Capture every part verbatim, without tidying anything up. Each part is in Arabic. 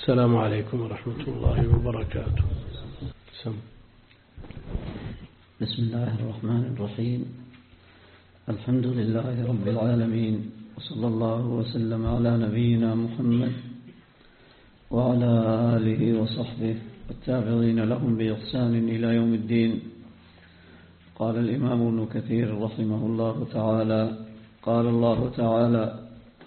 السلام عليكم ورحمة الله وبركاته. سم. بسم الله الرحمن الرحيم. الحمد لله رب العالمين، وصلى الله وسلم على نبينا محمد وعلى آله وصحبه والتابعين لهم بإحسان إلى يوم الدين. قال الإمام ابن كثير رحمه الله تعالى: قال الله تعالى: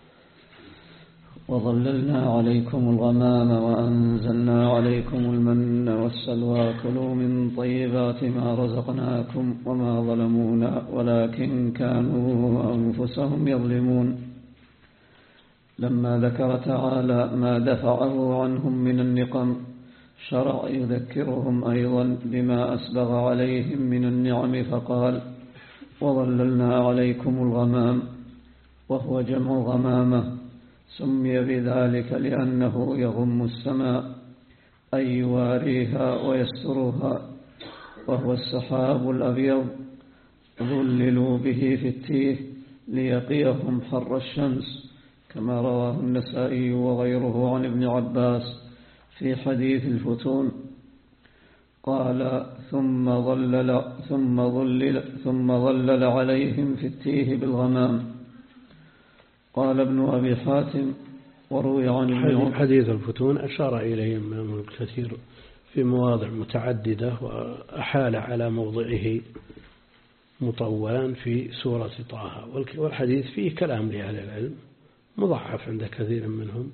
وظللنا عليكم الغمام وأنزلنا عليكم المن والسلوى كلوا من طيبات ما رزقناكم وما ظلمونا ولكن كانوا أنفسهم يظلمون. لما ذكر تعالى ما دفعه عنهم من النقم شرع يذكرهم أيضا بما أسبغ عليهم من النعم فقال: وظللنا عليكم الغمام، وهو جمع غمامة، سمي بذلك لأنه يغم السماء أي يواريها ويسترها، وهو السحاب الأبيض ظللوا به في التيه ليقيهم حر الشمس، كما رواه النسائي وغيره عن ابن عباس في حديث الفتون. قال: ثم ظلل ثم ظلل ثم ظلل عليهم في التيه بالغمام. قال ابن أبي حاتم: وروي عن ابن حديث الفتون أشار إليه ابن كثير في مواضع متعددة، وأحال على موضعه مطولا في سورة طه، والحديث فيه كلام لأهل العلم مضعف عند كثير منهم.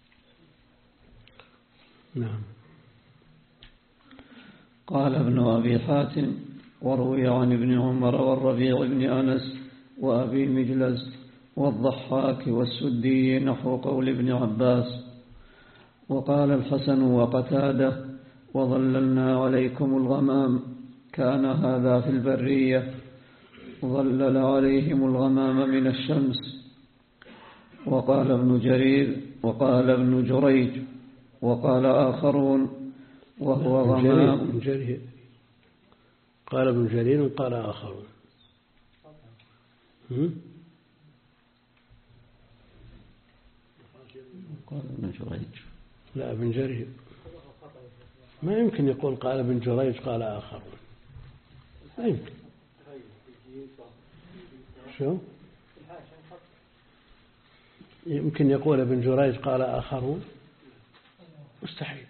نعم. قال ابن أبي حاتم: وروي عن ابن عمر والربيع بن أنس وأبي مجلز والضحاك والسدي نحو قول ابن عباس. وقال الحسن وقتاده: وظللنا عليكم الغمام، كان هذا في البرية، ظلل عليهم الغمام من الشمس. وقال ابن جرير وقال ابن جريج وقال آخرون: وهو غمام. قال ابن جرير وقال آخرون. قال ابن جريج. لا، ابن جرير ما يمكن يقول قال ابن جريج قال آخرون، لا يمكن. شو يمكن يقول ابن جريج قال آخرون؟ مستحيل.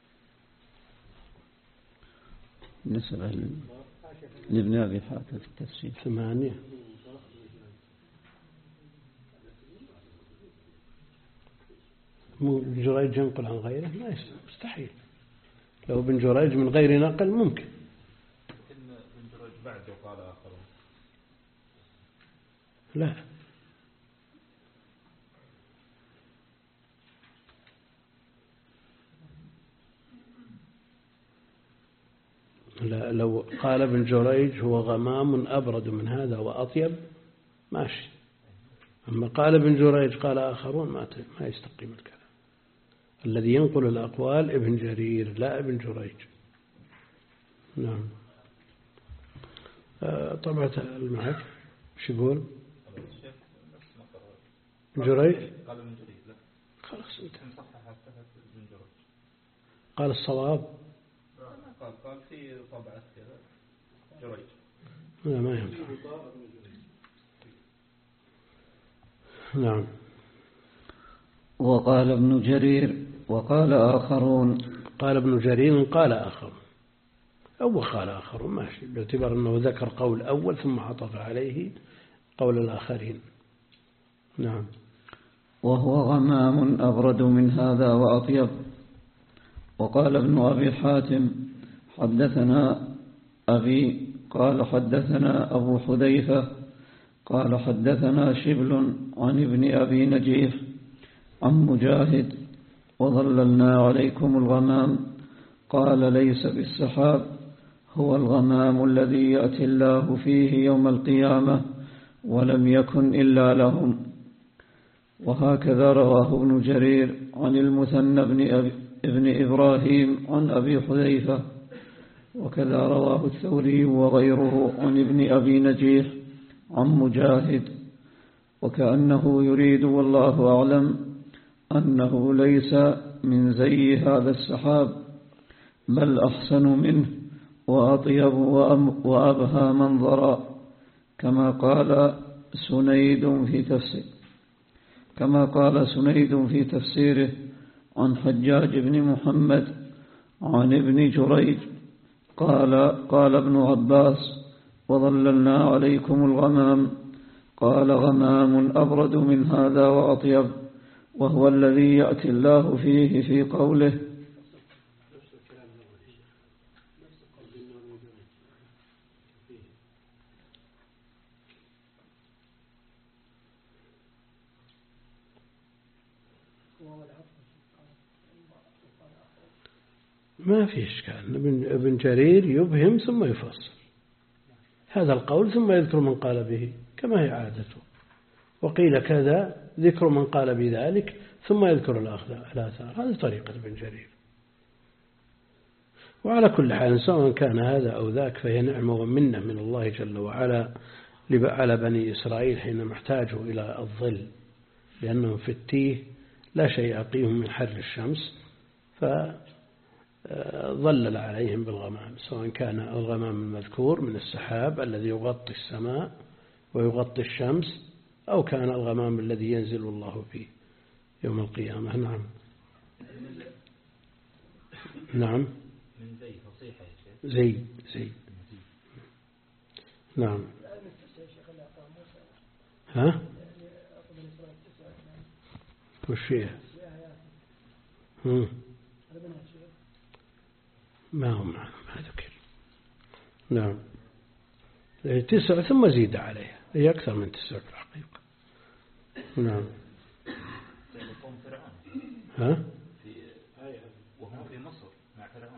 بالنسبة لابن أبي حاتم في التفسير ثمانية. ابن جريج ينقل عن غيره؟ لا، مستحيل. لو ابن جريج من غير نقل ممكن. ابن جريج بعد وقال آخرون. لا، لا، لو قال ابن جريج هو غمام أبرد من هذا وأطيب ماشي، أما قال ابن جريج قال آخرون ما ما يستقيم الكلام. الذي ينقل الأقوال ابن جرير لا ابن جريج. نعم. طبعا المعك شو يقول؟ ابن جريج قال ابن جريج لا خلاص انت قال الصواب. قال قال في طبعة كذا جريج. لا، ما ينفع. نعم. وقال ابن جرير وقال آخرون. قال ابن جرير قال آخرون أو قال آخرون ماشي، باعتبار أنه ذكر قول أول ثم عطف عليه قول الآخرين. نعم. وهو غمام أبرد من هذا وأطيب. وقال ابن أبي حاتم: حدثنا أبي قال حدثنا أبو حذيفة قال حدثنا شبل عن ابن أبي نجيح عن مجاهد: وظللنا عليكم الغمام، قال: ليس بالسحاب، هو الغمام الذي يأتي الله فيه يوم القيامة ولم يكن إلا لهم. وهكذا رواه ابن جرير عن المثنى بن, أبي ابن إبراهيم عن أبي حذيفة، وكذا رواه الثوري وغيره عن ابن أبي نجيح عن مجاهد. وكأنه يريد والله أعلم أنه ليس من زي هذا السحاب بل أحسن منه وأطيب وأبهى منظرا، كما قال سنيد في تفسير كما قال سنيد في تفسيره عن حجاج بن محمد عن ابن جريج قال قال ابن عباس: وظللنا عليكم الغمام. قال: غمام أبرد من هذا وأطيب، وهو الذي يأتي الله فيه في قوله: ما في إشكال. ابن جرير يبهم ثم يفصل هذا القول ثم يذكر من قال به كما هي عادته، وقيل كذا ذكر من قال بذلك ثم يذكر الآثار. هذه طريقة ابن جرير. وعلى كل حال سواء كان هذا أو ذاك فهي نعمة ومنة من الله جل وعلا على بني إسرائيل حينما احتاجوا إلى الظل، لأنهم في التيه لا شيء يقيهم من حر الشمس، فظلل عليهم بالغمام، سواء كان الغمام المذكور من السحاب الذي يغطي السماء ويغطي الشمس، أو كان الغمام الذي ينزل الله فيه يوم القيامة. نعم نعم زي زي نعم. ها وش فيها؟ ما هم ما ذكر. نعم تسع ثم زيد عليها، هي أكثر من تسع في الحقيقة. نعم. ها وهم في مصر مع فرعون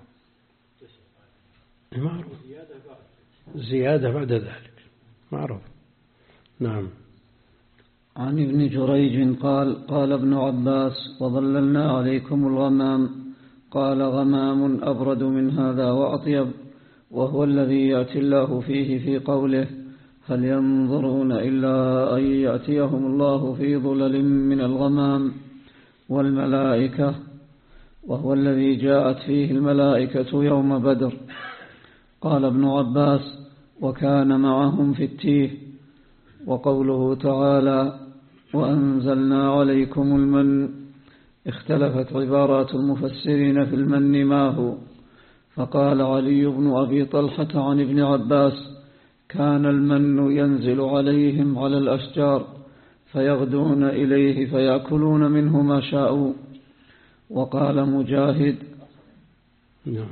معروف، زيادة بعد ذلك معروف. نعم. عن ابن جريج قال: قال ابن عباس: وظللنا عليكم الغمام. قال: غمام أبرد من هذا وأطيب، وهو الذي يأتي الله فيه في قوله: هل ينظرون إلا أن يأتيهم الله في ظلل من الغمام والملائكة، وهو الذي جاءت فيه الملائكة يوم بدر. قال ابن عباس: وكان معهم في التيه. وقوله تعالى: وأنزلنا عليكم المن، اختلفت عبارات المفسرين في المن ما هو، فقال علي بن أبي طلحة عن ابن عباس: كان المن ينزل عليهم على الأشجار فيغدون إليه فيأكلون منه ما شاءوا. وقال مجاهد: نعم.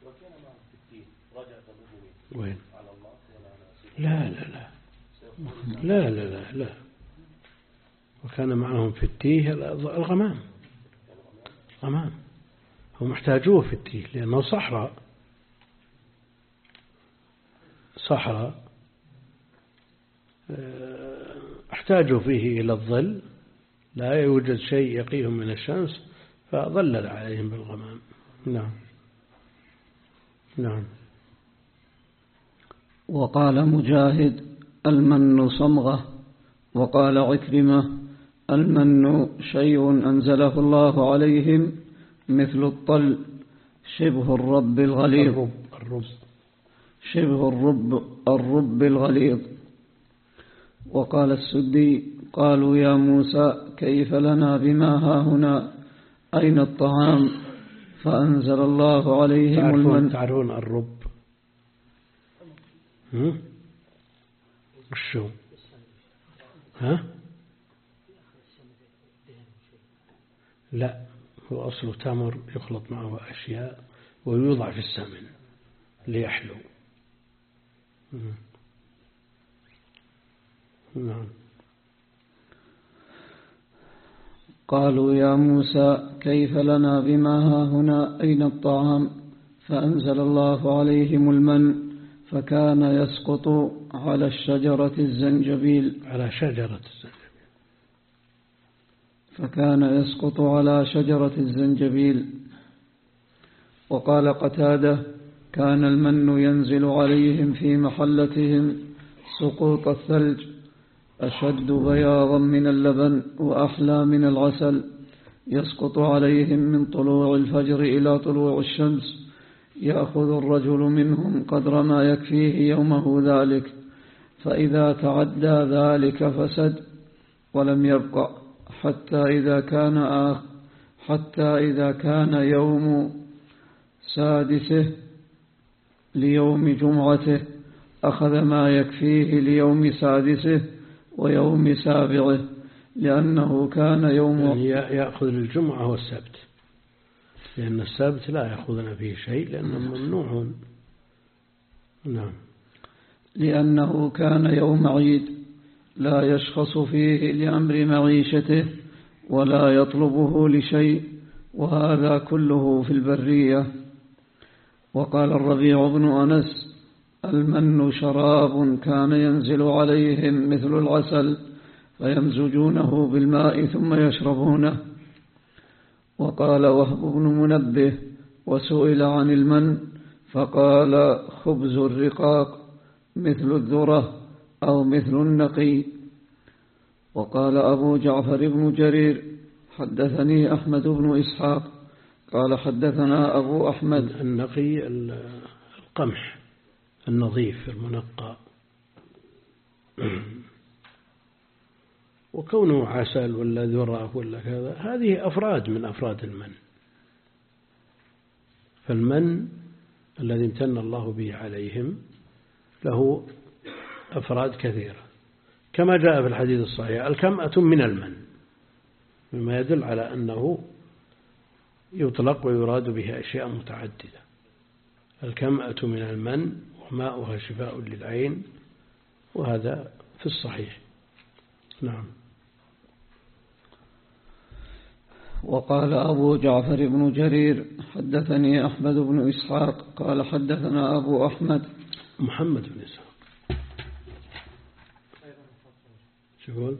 وين؟ لا لا لا لا لا لا لا وكان معهم في التيه الغمام. غمام هم احتاجوه في التيه لأنه صحراء صحراء احتاجوا فيه إلى الظل، لا يوجد شيء يقيهم من الشمس فظلل عليهم بالغمام. نعم نعم. وقال مجاهد: المن صمغة. وقال عكرمة: المن شيء أنزله الله عليهم مثل الطل شبه الرب الغليظ الرب شبه الرب الرب الغليظ. وقال السدي: قالوا يا موسى كيف لنا بما هاهنا، أين الطعام؟ فأنزل الله عليهم المن. تعرفون الرب وشو؟ ها؟ لا، هو أصله تمر يخلط معه أشياء ويوضع في السمن ليحلو. نعم. قالوا يا موسى كيف لنا بما هاهنا أين الطعام؟ فأنزل الله عليهم المن فكان يسقط على الشجرة الزنجبيل على شجرة الزنجبيل فكان يسقط على شجرة الزنجبيل. وقال قتادة: كان المن ينزل عليهم في محلتهم سقوط الثلج، أشد بياضا من اللبن وأحلى من العسل، يسقط عليهم من طلوع الفجر إلى طلوع الشمس، يأخذ الرجل منهم قدر ما يكفيه يومه ذلك، فإذا تعدى ذلك فسد ولم يبقى حتى إذا كان آخ حتى إذا كان يوم سادسه ليوم جمعته أخذ ما يكفيه ليوم سادسه ويوم سابعه، لأنه كان يوم يعني يأخذ للجمعة والسبت، لأن السبت لا يأخذنا فيه شيء لأنه ممنوع. نعم. لأنه كان يوم عيد لا يشخص فيه لأمر معيشته ولا يطلبه لشيء، وهذا كله في البرية. وقال الربيع بن أنس: المن شراب كان ينزل عليهم مثل العسل فيمزجونه بالماء ثم يشربونه. وقال وهب بن منبه: وسئل عن المن فقال: خبز الرقاق مثل الذرة أو مثل النقي. وقال أبو جعفر بن جرير: حدثني أحمد بن إسحاق قال حدثنا أبو أحمد. النقي القمح النظيف المنقى، وكونه عسل ولا ذرة ولا كذا هذه أفراد من أفراد المن. فالمن الذي امتن الله به عليهم له أفراد كثيرة، كما جاء في الحديث الصحيح: الكمأة من المن، مما يدل على أنه يطلق ويراد به أشياء متعددة. الكمأة من المن وماؤها شفاء للعين، وهذا في الصحيح. نعم. وقال أبو جعفر بن جرير: حدثني أحمد بن إسحاق قال حدثنا أبو أحمد محمد بن إسحاق. شو يقول؟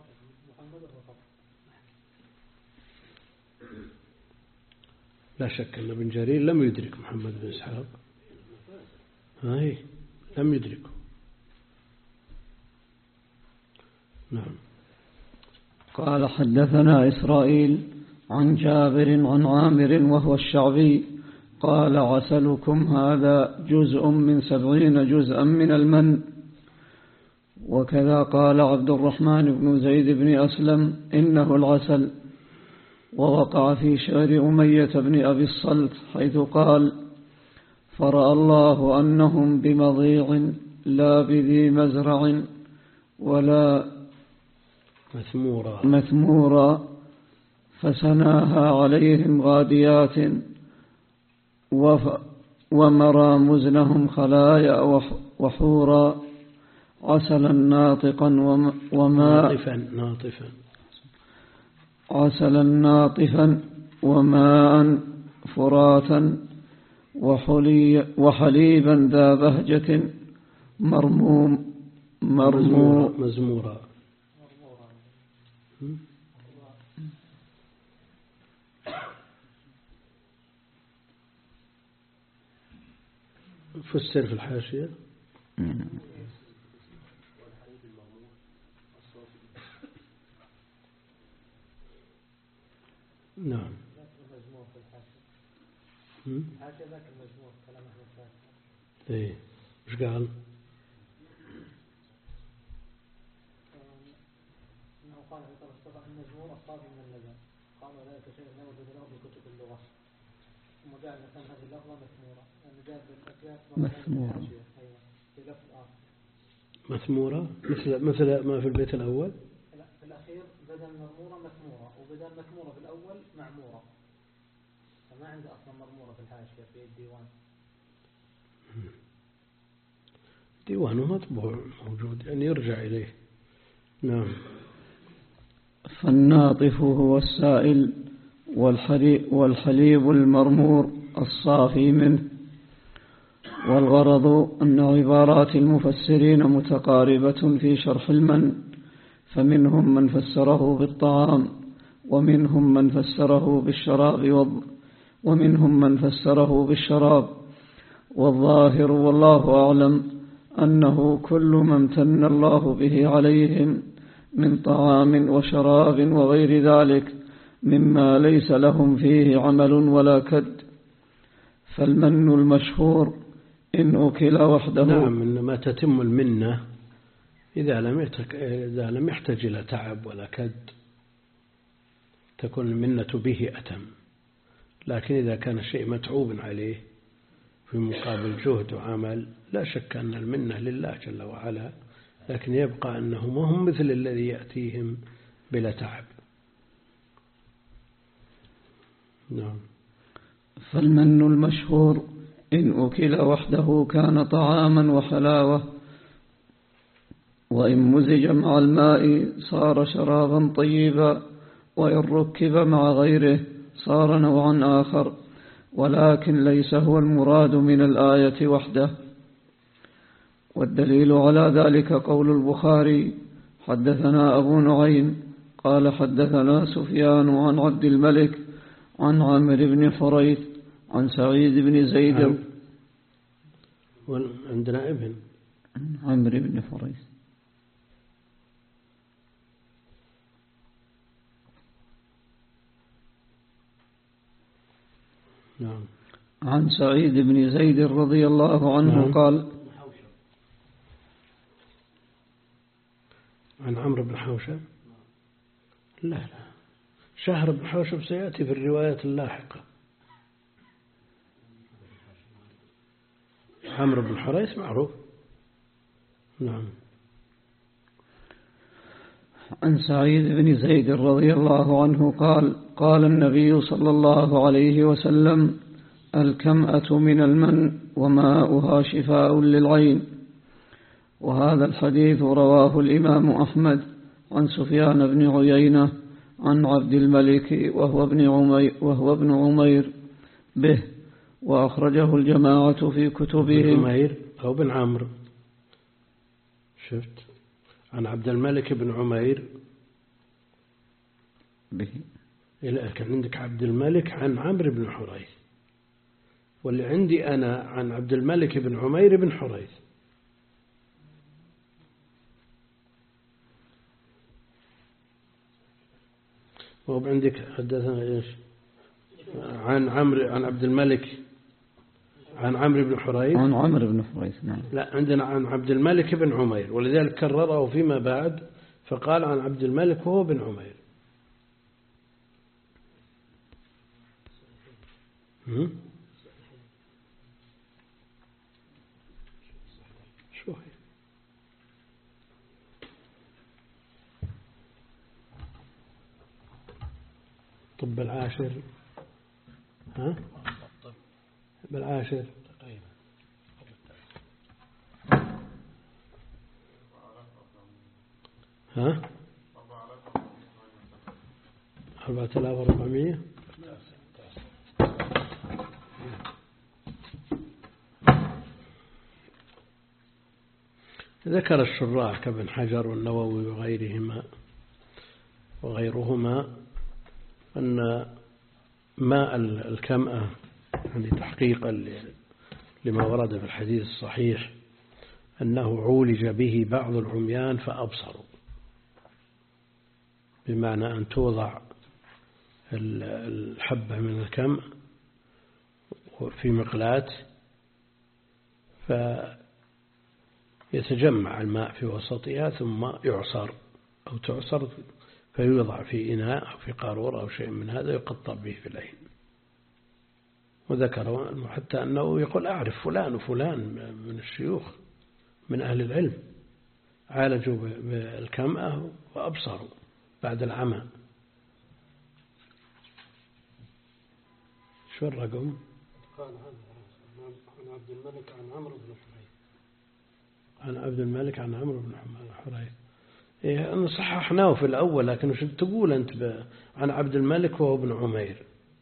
لا شك أن ابن جرير لم يدرك محمد بن إسحاق، هاي لم يدركه. نعم. قال حدثنا إسرائيل عن جابر عن عامر وهو الشعبي قال: عسلكم هذا جزء من سبعين جزءا من المن. وكذا قال عبد الرحمن بن زيد بن أسلم: إنه العسل. ووقع في شعر أمية بن أبي الصلت حيث قال: فرأى الله أنهم بمضيع لا بذي مزرع ولا مثمورا, مثمورا فسناها عليهم غاديات ومرى مزنهم خلايا وحورا عسلا ناطقا وماء ناطفا ناطفا عسلا ناطفا وماء فراتا وحلي وحليبا ذا بهجة مرموم مرمورا مزمورا. فسر في الحاشية. نعم. حاشية ذاك المجموع كلام أحمد شاكر. إيه إيش قال؟ إنه قال في طرف الصفحة المجموع الصافي من اللبن، قال ذلك شيء لا وجد له في كتب اللغة، ثم جعل كان هذه اللفظة مثمورة، لأن جاء بالأكياس مثمورة. أيوة في لفظ آخر. مثمورة مثل مثل ما في البيت الأول. لا في الأخير بدل مرمورة مثمورة، وبدل مثمورة في الأول معمورة، فما عنده أصلا مرمورة في الحاشية في الديوان. ديوانه مطبوع موجود يعني يرجع إليه. نعم. فالناطف هو السائل والحليب المرمور الصافي منه. والغرض أن عبارات المفسرين متقاربة في شرح المن، فمنهم من فسره بالطعام، ومنهم من فسره بالشراب ومنهم من فسره بالشراب والظاهر والله أعلم أنه كل ما امتن الله به عليهم من طعام وشراب وغير ذلك، مما ليس لهم فيه عمل ولا كد. فالمن المشهور إن أكل وحده. نعم، إنما تتم المنة إذا لم إذا لم يحتج إلى تعب ولا كد، تكون المنة به أتم. لكن إذا كان الشيء متعوب عليه في مقابل جهد وعمل لا شك أن المنة لله جل وعلا، لكن يبقى أنه ما هم مثل الذي يأتيهم بلا تعب. نعم. فالمن المشهور إن أكل وحده كان طعاما وحلاوة، وإن مزج مع الماء صار شرابا طيبا، وإن ركب مع غيره صار نوعا آخر، ولكن ليس هو المراد من الآية وحده. والدليل على ذلك قول البخاري: حدثنا أبو نعيم قال حدثنا سفيان عن عبد الملك عن عامر بن حريث عن سعيد بن زيد. عندنا ابن عامر بن حريث. نعم. عن سعيد بن زيد رضي الله عنه. نعم. قال: عن عمرو بن حوشب. لا لا، شهر بن حوشب سيأتي في الروايات اللاحقة. عمرو بن حريث معروف. نعم. عن سعيد بن زيد رضي الله عنه قال: قال النبي صلى الله عليه وسلم: الكمأة من المن وماؤها شفاء للعين. وهذا الحديث رواه الإمام أحمد عن سفيان بن عيينة عن عبد الملك وهو ابن عمير, وهو ابن عمير به، وأخرجه الجماعة في كتبهم. عمير أو بن عمرو. شفت؟ عن عبد الملك بن عمير به. إلا كان عندك عبد الملك عن عمرو بن حريث، واللي عندي أنا عن عبد الملك بن عمير بن حريث. وهو عندك حدثنا إيش عن عمرو عن عبد الملك عن عمرو بن حريث عن عمرو بن حريث. نعم. لا، عندنا عن عبد الملك بن عمير، ولذلك كرره فيما بعد فقال عن عبد الملك وهو بن عمير. شو هي؟ طب العاشر. ها؟ بالعاشر تقريبا. ها؟ أربعة آلاف وأربعمائة. ذكر الشراح كابن حجر والنووي وغيرهما وغيرهما أن ماء الكمأة يعني تحقيقا لما ورد في الحديث الصحيح أنه عولج به بعض العميان فأبصروا، بمعنى أن توضع الحبة من الكمأ في مقلاة فيتجمع الماء في وسطها ثم يعصر أو تعصر فيوضع في إناء أو في قارورة أو شيء من هذا يقطر به في العين. وذكر حتى أنه يقول: أعرف فلان وفلان من الشيوخ من أهل العلم عالجوا بالكمأة وأبصروا بعد العمى. شو الرقم؟ قال عن عبد الملك عن عمرو بن حريث. عن عبد الملك عن عمرو بن حريث. إيه، أنا صححناه في الأول، لكن وش تقول أنت عن عبد الملك وهو ابن عمير؟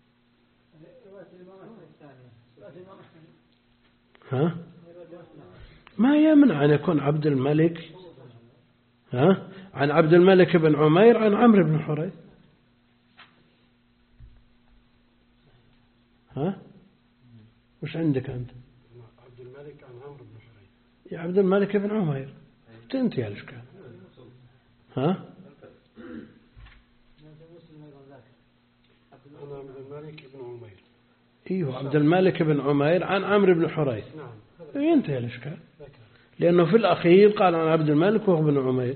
ها؟ ما يمنع أن يكون عبد الملك ها؟ عن عبد الملك بن عمير عن عمرو بن حريث. ها؟ وش عندك أنت؟ عبد الملك عن عمرو بن حريث. يا عبد الملك بن عمير تنتهي الإشكال. ها؟ ايوه عبد الملك بن عمير عن عمرو بن حريث. نعم. ينتهي الإشكال، لأنه في الأخير قال عن عبد الملك وهو بن عمير.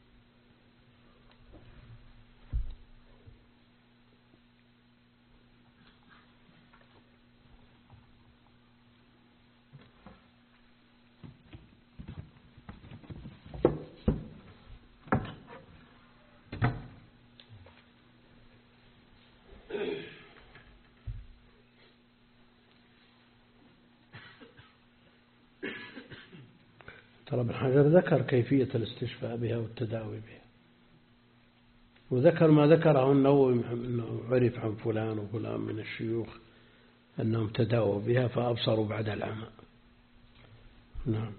ترى ابن حجر ذكر كيفية الاستشفاء بها والتداوي بها، وذكر ما ذكره النووي أنه عرف عن فلان وفلان من الشيوخ أنهم تداووا بها فأبصروا بعد العمى. نعم.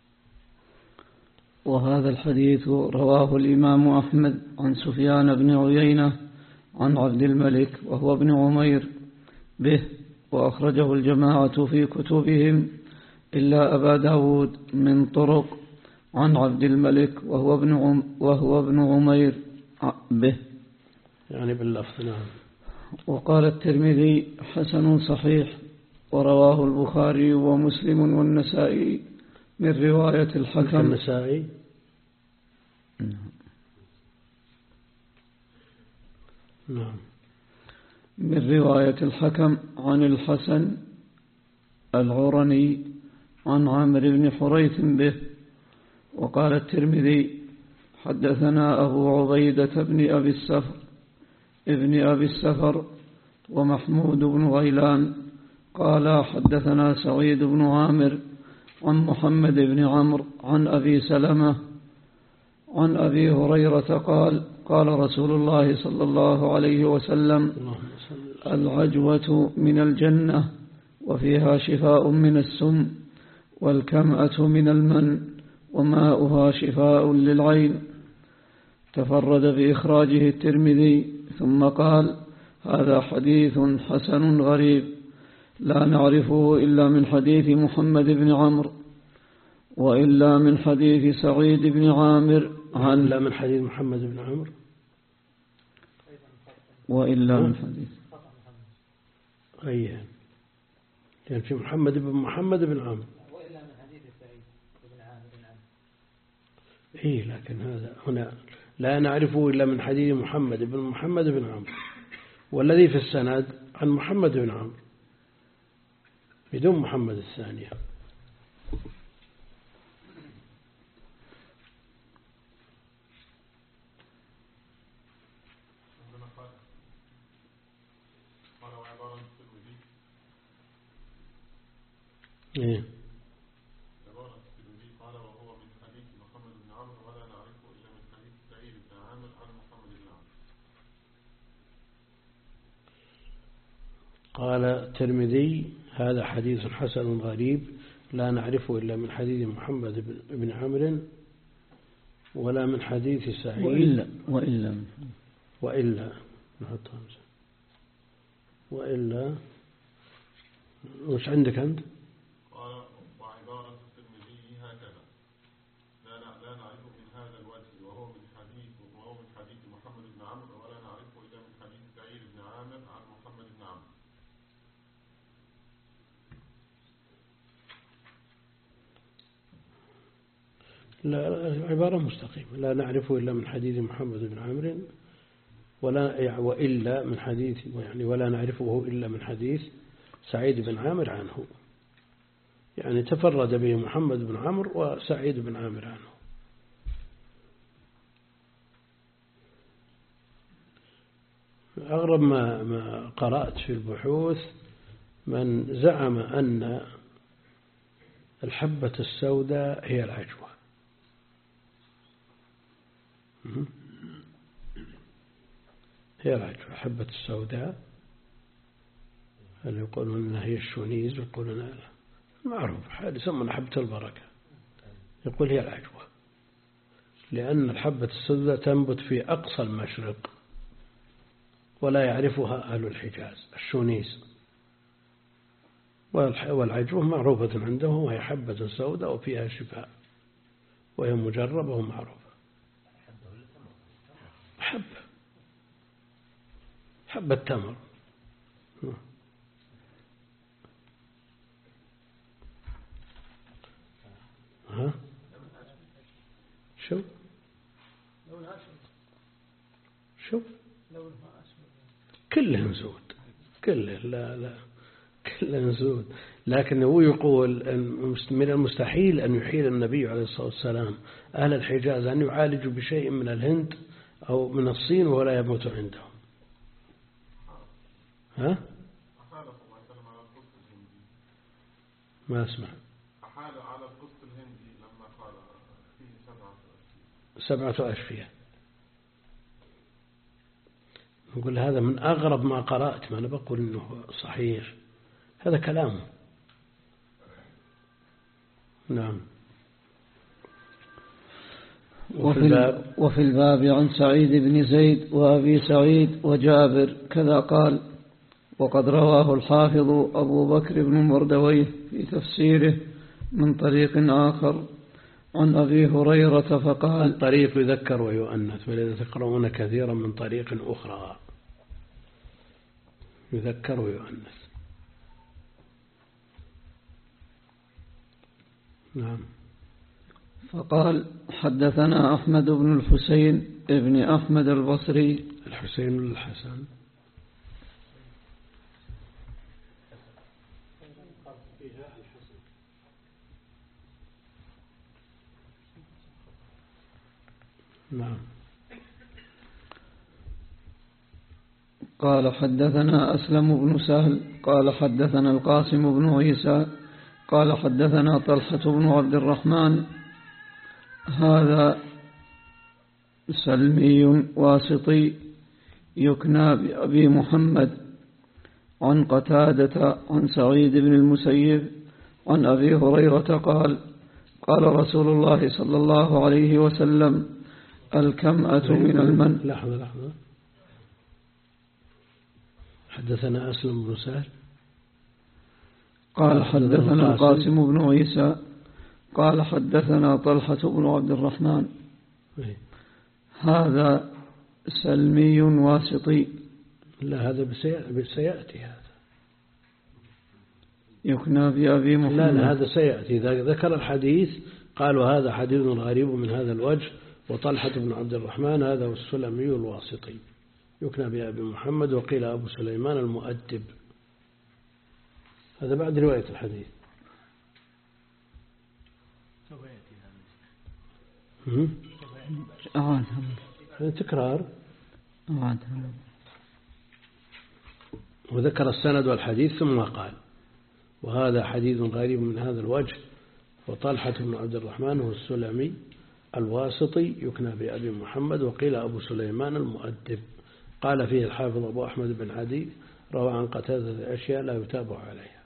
وهذا الحديث رواه الإمام أحمد عن سفيان بن عيينة عن عبد الملك وهو ابن عمير به، وأخرجه الجماعة في كتبهم إلا أبا داود من طرق عن عبد الملك وهو ابن عم وهو ابن عمير به، يعني باللفظ. نعم. وقال الترمذي حسن صحيح، ورواه البخاري ومسلم والنسائي من رواية الحكم. النسائي. نعم. من رواية الحكم عن الحسن العرني عن عامر بن حريث به. وقال الترمذي حدثنا أبو عبيدة بن أبي السفر ابن أبي السفر ومحمود بن غيلان قال حدثنا سعيد بن عامر عن محمد بن عمرو عن أبي سلمة عن أبي هريرة قال قال رسول الله صلى الله عليه وسلم العجوة من الجنة وفيها شفاء من السم والكمأة من المن وماؤها شفاء للعين. تفرد بإخراجه الترمذي ثم قال هذا حديث حسن غريب لا نعرفه إلا من حديث محمد بن عمرو وإلا من حديث سعيد بن عامر عن إلا من حديث محمد بن عمرو وإلا من حديث أيه يعني في محمد بن محمد بن عمرو وإلا من حديث سعيد بن عامر بن عمرو. إيه لكن هذا هنا لا نعرفه إلا من حديث محمد بن محمد بن عمرو، والذي في السند عن محمد بن عمرو بدون محمد الثانية. إيه. قال وهو من حديث محمد بن عمرو ولا نعرفه إلا من حديث سعيد بن عامر عن محمد بن عمرو. قال الترمذي هذا حديث حسن غريب لا نعرفه إلا من حديث محمد بن عمرو ولا من حديث سعيد وإلا وإلا وإلا وإلا وش عندك أنت؟ قال وعبارة الترمذي هكذا لا لا نعرف من هذا الوجه وهو من حديث وهو من حديث محمد بن عمرو ولا نعرفه إلا من حديث سعيد بن عامر عن محمد بن عمرو. لا عبارة مستقيمة لا نعرفه إلا من حديث محمد بن عمرو ولا وإلا من حديث يعني ولا نعرفه إلا من حديث سعيد بن عامر عنه، يعني تفرد به محمد بن عمرو وسعيد بن عامر عنه. أغرب ما ما قرأت في البحوث من زعم أن الحبة السوداء هي العجوة. هي العجوة الحبة السوداء اللي يقولون أنها هي الشونيز ويقولون لا معروف يسمونها حبة البركة، يقول هي العجوة لأن الحبة السوداء تنبت في أقصى المشرق ولا يعرفها أهل الحجاز الشونيز، والعجوة معروفة عندهم وهي حبة سوداء وفيها شفاء وهي مجربة ومعروفة. حبة حبة تمر كله نزود كله لا لا كله نزود. لكن هو يقول أن من المستحيل أن يحيل النبي عليه الصلاة والسلام أهل الحجاز أن يعالجوا بشيء من الهند أو من الصين ولا يموت عندهم. ها؟ ما أسمع. أحال على القسط الهندي لما قال فيه سبعة سبعة أشفية. نقول هذا من أغرب ما قرأت، ما أنا بقول إنه صحيح، هذا كلامه. نعم. وفي الباب, وفي الباب عن سعيد بن زيد وأبي سعيد وجابر كذا قال. وقد رواه الحافظ أبو بكر بن مردويه في تفسيره من طريق آخر عن أبي هريرة فقال. الطريق يذكر ويؤنث، ولذا تقرؤون كثيرا من طريق أخرى يذكر ويؤنث. نعم. فقال حدثنا أحمد بن الحسين ابن أحمد البصري. الحسين الحسن. نعم. قال حدثنا أسلم بن سهل قال حدثنا القاسم بن عيسى قال حدثنا طلحة بن عبد الرحمن هذا سلمي واسطي يكنى بأبي محمد عن قتادة عن سعيد بن المسيب عن أبي هريرة قال قال رسول الله صلى الله عليه وسلم الكمأة من المن. لحظة لحظة. حدثنا أسلم بن سهل قال حدثنا القاسم بن عيسى قال حدثنا طلحة بن عبد الرحمن هذا سلمي واسطي. لا هذا سيأتي، هذا يكنى بأبي محمد. لا لا هذا سيأتي إذا ذكر الحديث قالوا هذا حديث غريب من هذا الوجه، وطلحة بن عبد الرحمن هذا السلمي الواسطي يكنى بأبي محمد، وقيل أبو سليمان المؤدب. هذا بعد رواية الحديث. هذا تكرار. وذكر السند والحديث ثم قال وهذا حديث غريب من هذا الوجه، وطلحة بن عبد الرحمن هو السلمي الواسطي يكنى بأبي محمد، وقيل أبو سليمان المؤدب. قال فيه الحافظ أبو أحمد بن عدي روى عن قتادة أشياء لا يتابع عليها.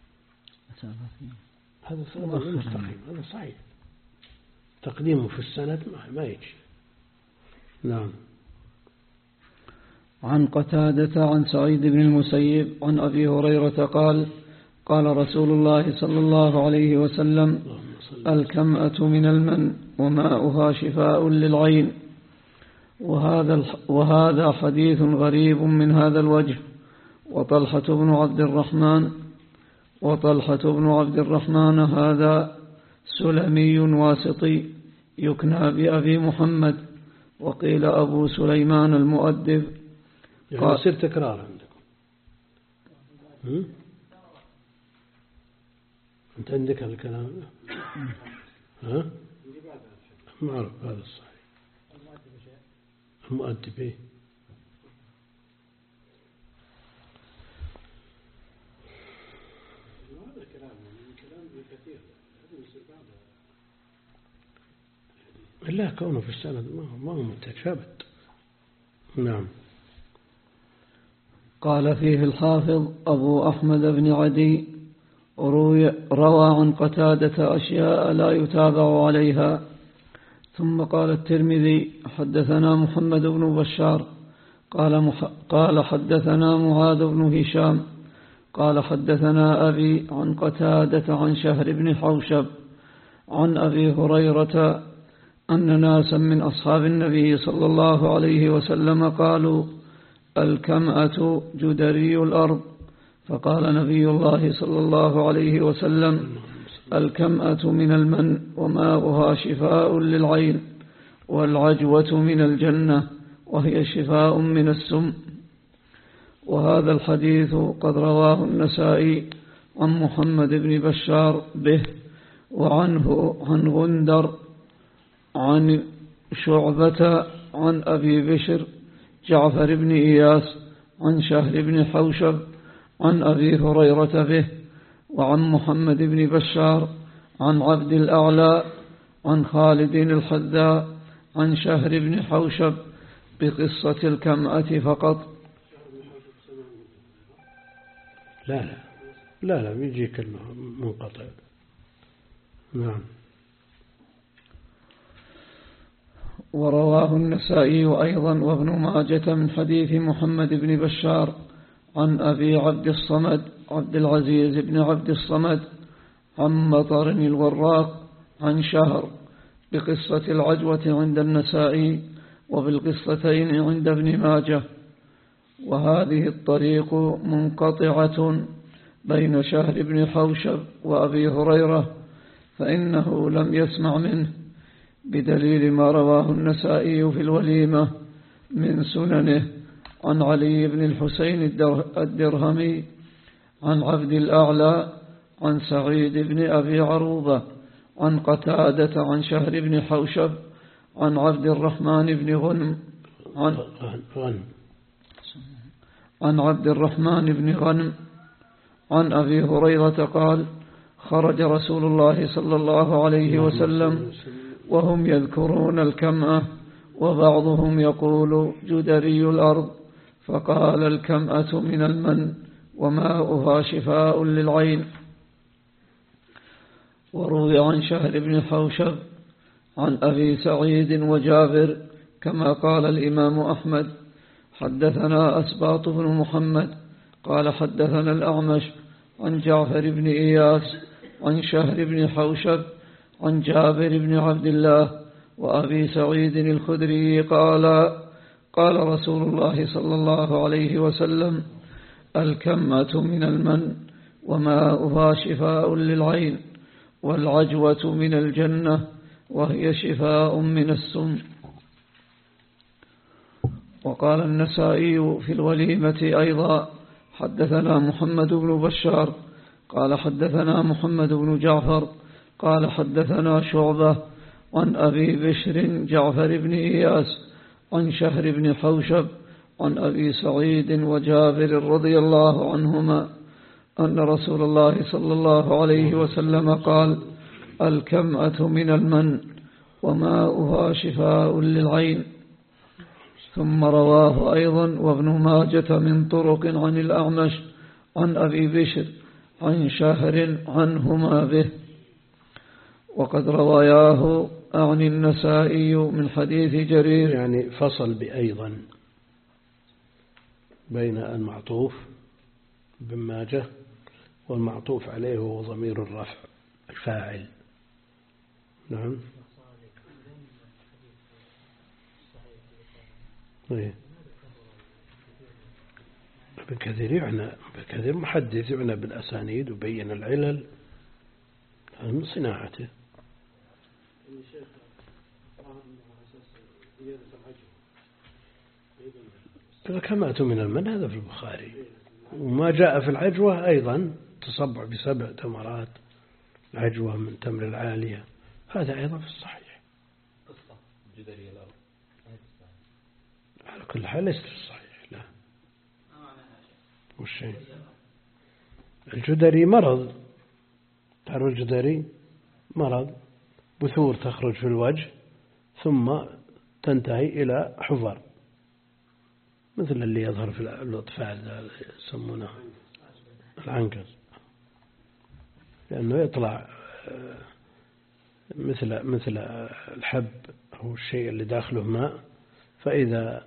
هذا مستقيم، هذا صحيح، تقديمه في السند ما يجي. نعم. عن قتادة عن سعيد بن المسيب عن أبي هريرة قال قال رسول الله صلى الله عليه وسلم الكمأة من المن وماؤها شفاء للعين. وهذا وهذا حديث غريب من هذا الوجه. وطلحة بن عبد الرحمن وطلحة بن عبد الرحمن هذا سلمي واسطي يكنى بأبي محمد، وقيل أبو سليمان المؤدب. يعني يصير تكرار عندكم. أنت عندك الكلام ها؟ ما أعرف هذا الصحيح. المؤدب إيه؟ لا كونه في السند ما هو متشابت. نعم. قال فيه الحافظ أبو أحمد بن عدي روى عن قتادة أشياء لا يتابع عليها. ثم قال الترمذي حدثنا محمد بن بشار قال, مح قال حدثنا معاذ بن هشام قال حدثنا أبي عن قتادة عن شهر بن حوشب عن أبي هريرة أن ناسا من أصحاب النبي صلى الله عليه وسلم قالوا الكمأة جدري الأرض، فقال نبي الله صلى الله عليه وسلم الكمأة من المن وماؤها شفاء للعين، والعجوة من الجنة وهي شفاء من السم. وهذا الحديث قد رواه النسائي عن محمد بن بشار به، وعنه عن غندر عن شعبة عن أبي بشر جعفر بن إياس عن شهر بن حوشب عن أبي هريرة به، وعن محمد بن بشار عن عبد الأعلى عن خالد الحذاء عن شهر بن حوشب بقصة الكمأة فقط. لا لا لا لا بيجي كلمة منقطع. نعم. ورواه النسائي أيضا وابن ماجة من حديث محمد بن بشار عن أبي عبد الصمد عبد العزيز بن عبد الصمد عن مطر الوراق عن شهر بقصة العجوة عند النسائي وبالقصتين عند ابن ماجه. وهذه الطريق منقطعة بين شهر بن حوشب وأبي هريرة، فإنه لم يسمع منه، بدليل ما رواه النسائي في الوليمة من سننه عن علي بن الحسين الدرهمي عن عبد الأعلى عن سعيد بن أبي عروبة عن قتادة عن شهر بن حوشب عن عبد الرحمن بن غنم عن, عن عبد الرحمن بن غنم عن أبي هريرة قال: خرج رسول الله صلى الله عليه وسلم وهم يذكرون الكمأة، وبعضهم يقول جدري الأرض، فقال: الكمأة من المن وماؤها شفاء للعين. وروي عن شهر بن حوشب عن أبي سعيد وجابر كما قال الإمام أحمد. حدثنا أسباط بن محمد قال حدثنا الأعمش عن جعفر بن إياس عن شهر بن حوشب عن جابر بن عبد الله وأبي سعيد الخدري قال: قال رسول الله صلى الله عليه وسلم: الكمة من المن وماؤها شفاء للعين، والعجوة من الجنة وهي شفاء من السم. وقال النسائي في الوليمة أيضا: حدثنا محمد بن بشار قال حدثنا محمد بن جعفر قال حدثنا شعبة عن أبي بشر جعفر بن إياس عن شهر بن حوشب عن أبي سعيد وجابر رضي الله عنهما أن رسول الله صلى الله عليه وسلم قال: الكمأة من المن وماؤها شفاء للعين. ثم رواه أيضا وابن ماجة من طرق عن الأعمش عن أبي بشر عن شهر عنهما به. وقد رواياه عن النسائي من حديث جرير. يعني فصل بأيضا بين المعطوف بن ماجه والمعطوف عليه هو ضمير الرفع الفاعل. نعم. إيه. ابن كثير يعنى ابن كثير محدث يعنى بالأسانيد وبين العلل، هذا من صناعته. الكمأة من المن هذا في البخاري، وما جاء في العجوة أيضا تصبع بسبع تمرات، العجوة من تمر العالية، هذا أيضا في الصحيح. قصة جدري الأرض على كل حال ليس في الصحيح. لا والشيء الجدري مرض، تعرف الجدري مرض بثور تخرج في الوجه ثم تنتهي إلى حفر، مثل اللي يظهر في الأطفال يسمونه العنكز، لأنه يطلع مثل مثل الحب هو الشيء اللي داخله ماء، فإذا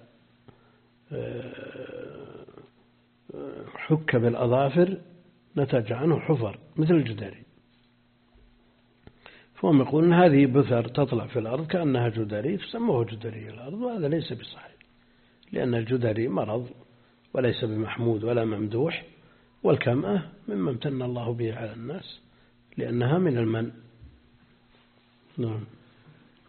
حك بالأظافر نتج عنه حفر مثل الجدري. فهم يقولون هذه بثر تطلع في الأرض كأنها جدري فسموه جدري الأرض، وهذا ليس بصحيح، لأن الجدري مرض وليس بمحمود ولا ممدوح، والكمأة مما امتن الله به على الناس لأنها من المن. نعم.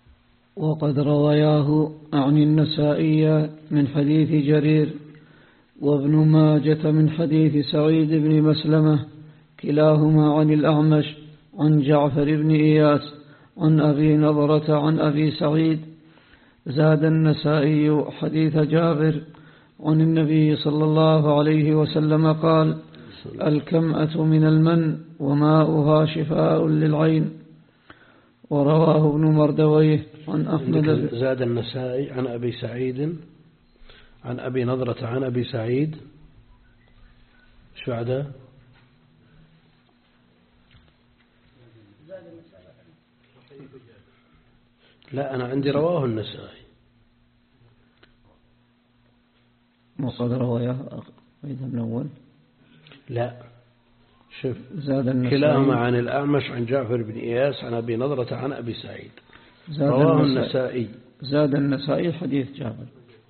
وقد رواياه عن النسائي من حديث جرير وابن ماجة من حديث سعيد بن مسلمة كلاهما عن الأعمش عن جعفر بن إياس عن أبي نضرة عن أبي سعيد. زاد النسائي حديث جابر عن النبي صلى الله عليه وسلم قال: الكمأة من المن وماؤها شفاء للعين. ورواه ابن مردويه عن أحمد. زاد النسائي عن أبي سعيد عن أبي نضرة عن أبي سعيد. شو عدا؟ لا، أنا عندي رواه النسائي. وقد رواه أيضا من أول. لا، شوف، زاد النسائي كلاهما عن الأعمش عن جعفر بن إياس عن أبي نضرة عن أبي سعيد. زاد رواه النسائي. النسائي. زاد النسائي حديث جابر.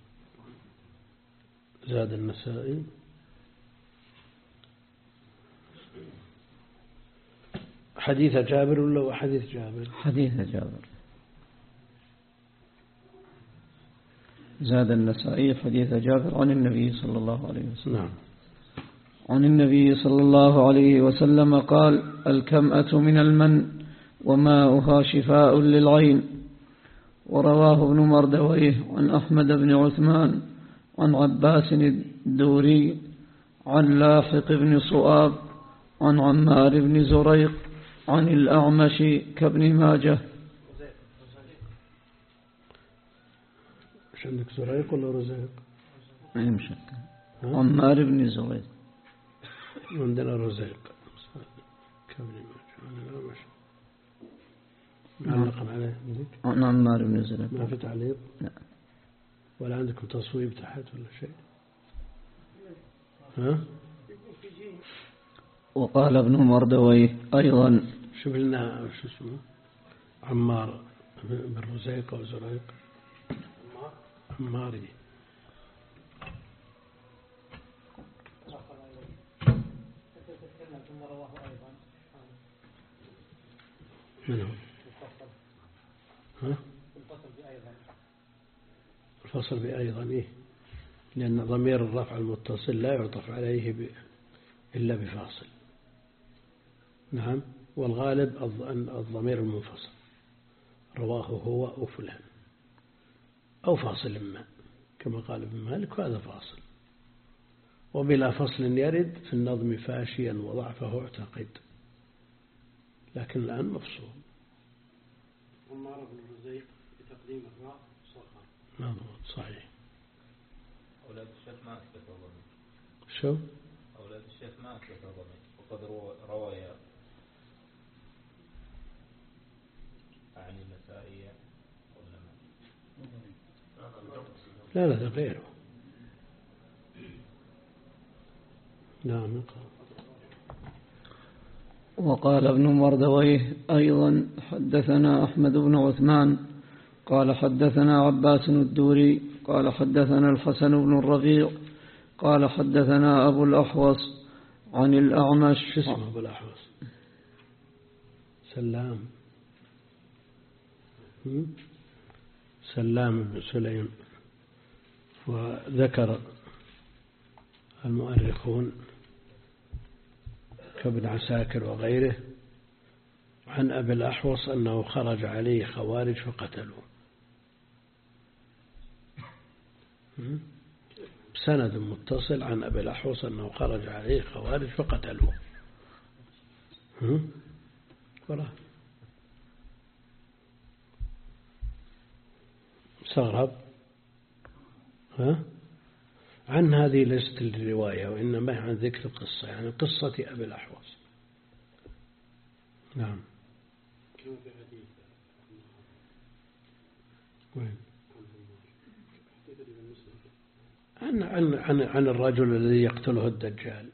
زاد النسائي حديث جابر ولا حديث جابر؟ حديث جابر. زاد النسائي حديث جابر عن النبي صلى الله عليه وسلم. نعم. عن النبي صلى الله عليه وسلم قال: الكمأة من المن وماؤها شفاء للعين. ورواه ابن مردويه عن أحمد بن عثمان عن عباس الدوري عن لاحق بن صؤاب عن عمار بن زريق عن الأعمش كابن ماجه. مش عندك زريق ولا رزيق؟ أي مشكلة. عمار بن زريق. عندنا رزيق كابن ماجه عن الأعمش. معلقا عليه عندك؟ عن عمار بن زريق. ما في تعليق؟ لا. ولا عندكم تصويب تحت ولا شيء؟ ها؟ وقال ابن مردويه أيضا. شوف لنا شو اسمه عمار بن رزيق أو زريق. عماري. من هو؟ ها؟ الفصل بأيضا إيه؟ لأن ضمير الرفع المتصل لا يعطف عليه ب... إلا بفاصل. نعم. والغالب الضمير المنفصل، رواه هو أو فلان أو فاصل ما، كما قال ابن مالك، وهذا فاصل. وبلا فصل يرد في النظم فاشيا وضعفه اعتقد، لكن الآن مفصول. عمار بن رزيق بتقديم الراء صخر. مضبوط صحيح. أولاد الشيخ ما أثبت ضمير. شو؟ أولاد الشيخ ما أثبت ضمير، وقد روايا عن النسائية ولا لا لا ده غيره. نعم. وقال ابن مردويه أيضا: حدثنا أحمد بن عثمان قال حدثنا عباس الدوري قال حدثنا الحسن بن الربيع قال حدثنا أبو الأحوص عن الأعمش. شو اسمه أبو الأحوص؟ سلام سلام بن سليم. وذكر المؤرخون كابن عساكر وغيره عن أبي الأحوص أنه خرج عليه خوارج فقتلوه، سند متصل عن أبي الأحوص أنه خرج عليه خوارج فقتلوه. وراه استغرب ها عن هذه ليست الرواية، وإنما عن ذكر القصة، يعني قصة أبي الأحوص. نعم. كما في حديث وين؟ عن عن عن عن الرجل الذي يقتله الدجال،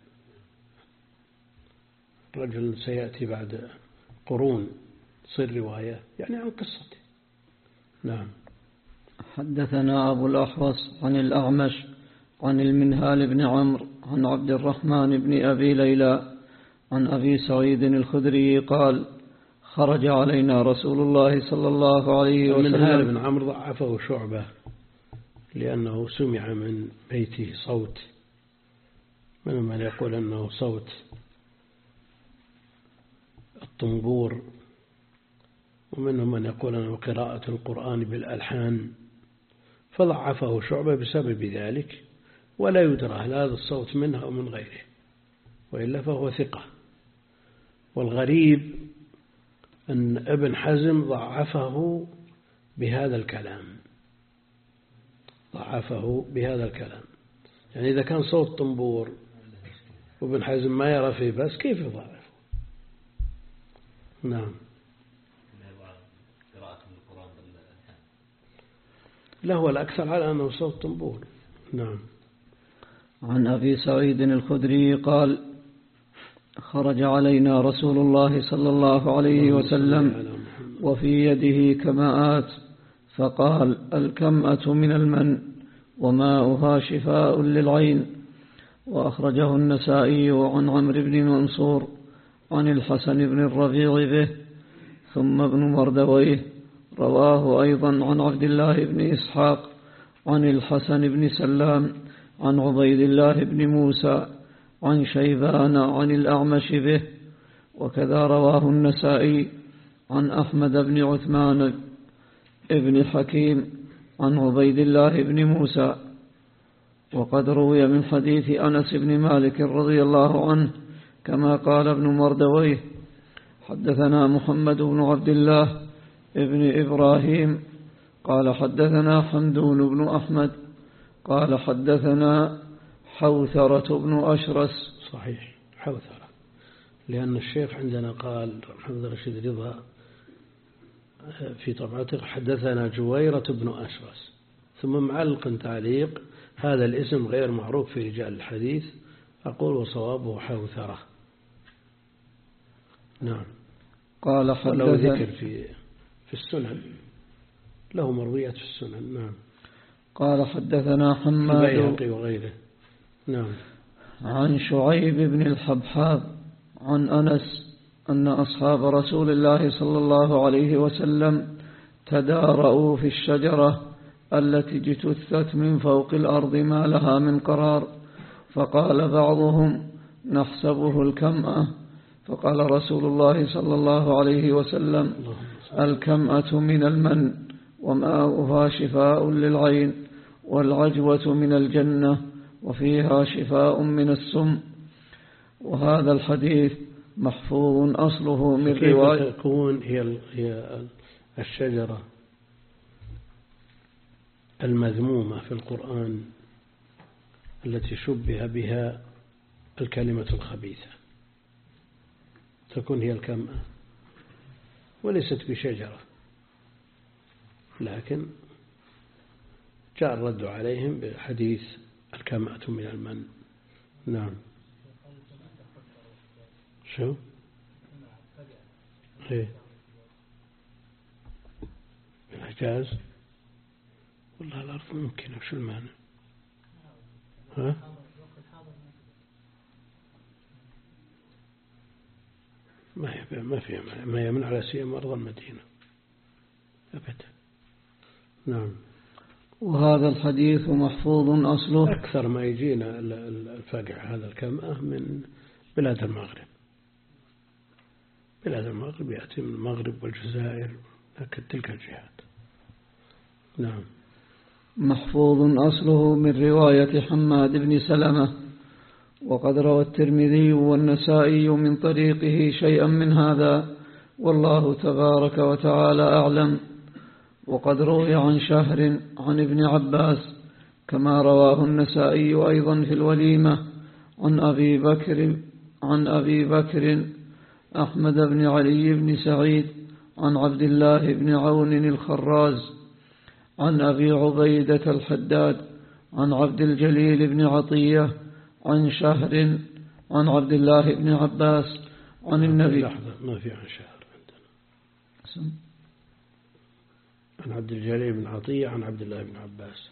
رجل سيأتي بعد قرون تصير رواية، يعني عن قصته. نعم. حدثنا أبو الأحوص عن الأعمش عن المنهال بن عمرو عن عبد الرحمن بن أبي ليلى عن أبي سعيد الخدري قال: خرج علينا رسول الله صلى الله عليه وسلم. المنهال بن عمرو ضعفه شعبة لأنه سمع من بيته صوت منهم من يقول أنه صوت الطنبور، ومنهم من يقول أنه قراءة القرآن بالألحان، فضعفه شعبة بسبب ذلك، ولا يدرى هل هذا الصوت منه أو من غيره، وإلا فهو ثقة. والغريب أن ابن حزم ضعفه بهذا الكلام، ضعفه بهذا الكلام. يعني إذا كان صوت طنبور وابن حزم ما يرى فيه بس، كيف يضعفه؟ نعم. لا، هو الأكثر على أنه صوت طنبور. نعم. عن أبي سعيد الخدري قال: خرج علينا رسول الله صلى الله عليه وسلم وفي يده كماءات، فقال: الكمأة من المن وماؤها شفاء للعين. وأخرجه النسائي عن عمرو بن منصور عن الحسن بن الربيع به. ثم ابن مردويه رواه أيضا عن عبد الله بن إسحاق عن الحسن بن سلام عن عبيد الله بن موسى عن شيبان عن الأعمش به. وكذا رواه النسائي عن أحمد بن عثمان ابن حكيم عن عبيد الله بن موسى. وقد روي من حديث أنس بن مالك رضي الله عنه كما قال ابن مردويه: حدثنا محمد بن عبد الله ابن إبراهيم قال حدثنا حمدون بن أحمد قال حدثنا حوثرة بن أشرس. صحيح، حوثرة، لأن الشيخ عندنا قال محمد رشيد رضا في طبعته حدثنا جويرة بن أشرس، ثم معلق تعليق: هذا الاسم غير معروف في رجال الحديث، أقول وصوابه حوثرة. نعم. قال حدثنا له ذكر في في السنن، له مرويات في السنن. نعم. قال حدثنا حماد البيهقي وغيره. نعم. عن شعيب بن الحبحاب عن أنس أن أصحاب رسول الله صلى الله عليه وسلم تدارأوا في الشجرة التي اجتثت من فوق الأرض ما لها من قرار، فقال بعضهم: نحسبه الكمأة. فقال رسول الله صلى الله عليه وسلم: الكمأة من المن وماؤها شفاء للعين، والعجوة من الجنة وفيها شفاء من السم. وهذا الحديث محفوظ أصله من رواية. تكون هي هي الشجرة المذمومة في القرآن التي شبه بها الكلمة الخبيثة، تكون هي الكمأة، وليست بشجرة، لكن جاء الرد عليهم بحديث الكمأة من المن. نعم. شو؟ ايه الحجاز، والله الأرض ممكن، وش المعنى؟ ها؟ ما هي ما فيها ما يمنع على سيما أرض المدينة أبدا. نعم. وهذا الحديث محفوظ أصله. أكثر ما يجينا الفقع هذا الكمأة من بلاد المغرب، بلاد المغرب يأتي من المغرب والجزائر، لكن تلك الجهات. نعم. محفوظ أصله من رواية حماد بن سلمة. وقد روى الترمذي والنسائي من طريقه شيئا من هذا، والله تبارك وتعالى أعلم. وقد روي عن شهر عن ابن عباس كما رواه النسائي أيضا في الوليمة عن أبي بكر عن أبي بكر أحمد بن علي بن سعيد عن عبد الله بن عون الخراز عن أبي عبيدة الحداد عن عبد الجليل بن عطية عن شهر عن عبد الله بن عباس عن النبي. لحظة، ما في عن شهر عندنا. عن عبد الجليل بن عطية عن عبد الله بن عباس.